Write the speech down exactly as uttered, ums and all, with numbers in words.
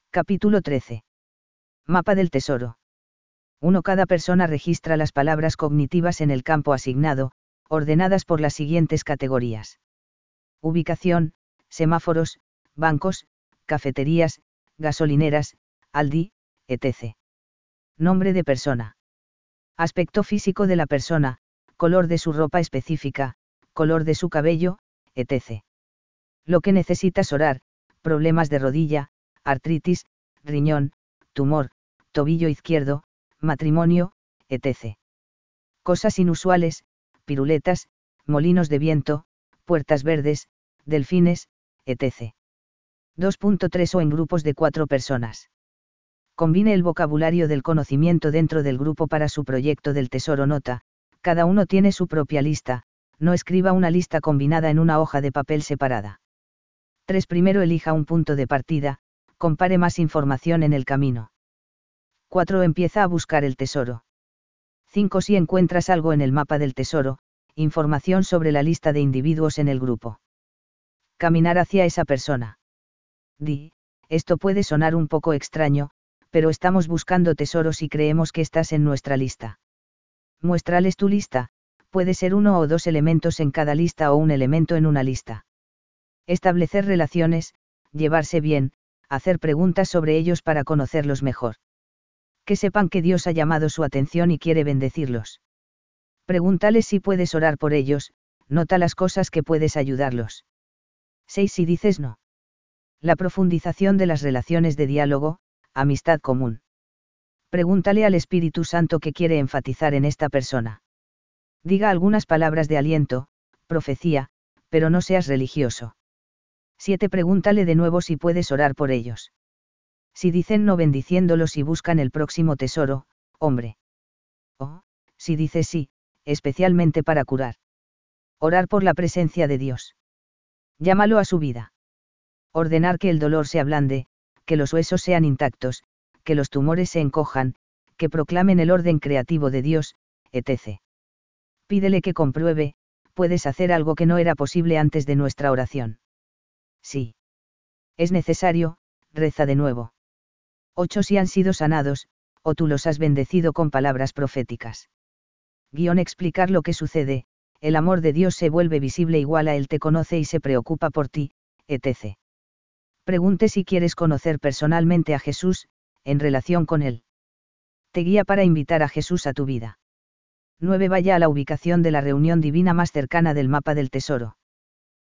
Capítulo trece. Mapa del tesoro. uno Cada persona registra las palabras cognitivas en el campo asignado, ordenadas por las siguientes categorías. Ubicación, semáforos, bancos, cafeterías, gasolineras, Aldi, etcétera. Nombre de persona. Aspecto físico de la persona, color de su ropa específica, color de su cabello, etcétera. Lo que necesitas orar, problemas de rodilla, artritis, riñón, tumor, tobillo izquierdo, matrimonio, etcétera. Cosas inusuales, piruletas, molinos de viento, puertas verdes, delfines, etcétera. dos punto tres O en grupos de cuatro personas. Combine el vocabulario del conocimiento dentro del grupo para su proyecto del tesoro. Nota, cada uno tiene su propia lista, no escriba una lista combinada en una hoja de papel separada. tres Primero elija un punto de partida, compare más información en el camino. cuatro Empieza a buscar el tesoro. cinco Si encuentras algo en el mapa del tesoro, información sobre la lista de individuos en el grupo. Caminar hacia esa persona. Di, esto puede sonar un poco extraño, pero estamos buscando tesoros y creemos que estás en nuestra lista. Muéstrales tu lista, puede ser uno o dos elementos en cada lista o un elemento en una lista. Establecer relaciones, llevarse bien, hacer preguntas sobre ellos para conocerlos mejor. Que sepan que Dios ha llamado su atención y quiere bendecirlos. Pregúntales si puedes orar por ellos, nota las cosas que puedes ayudarlos. seis Si dices no. La profundización de las relaciones de diálogo, amistad común. Pregúntale al Espíritu Santo qué quiere enfatizar en esta persona. Diga algunas palabras de aliento, profecía, pero no seas religioso. siete Pregúntale de nuevo si puedes orar por ellos. Si dicen no, bendiciéndolos y buscan el próximo tesoro, hombre. O, si dices sí, especialmente para curar. Orar por la presencia de Dios. Llámalo a su vida. Ordenar que el dolor se ablande, que los huesos sean intactos, que los tumores se encojan, que proclamen el orden creativo de Dios, etcétera. Pídele que compruebe, puedes hacer algo que no era posible antes de nuestra oración. Sí. Es necesario, reza de nuevo. ocho Si han sido sanados, o tú los has bendecido con palabras proféticas. Guión explicar lo que sucede, el amor de Dios se vuelve visible igual a Él te conoce y se preocupa por ti, etcétera. Pregunte si quieres conocer personalmente a Jesús, en relación con Él. Te guía para invitar a Jesús a tu vida. nueve Vaya a la ubicación de la reunión divina más cercana del mapa del tesoro.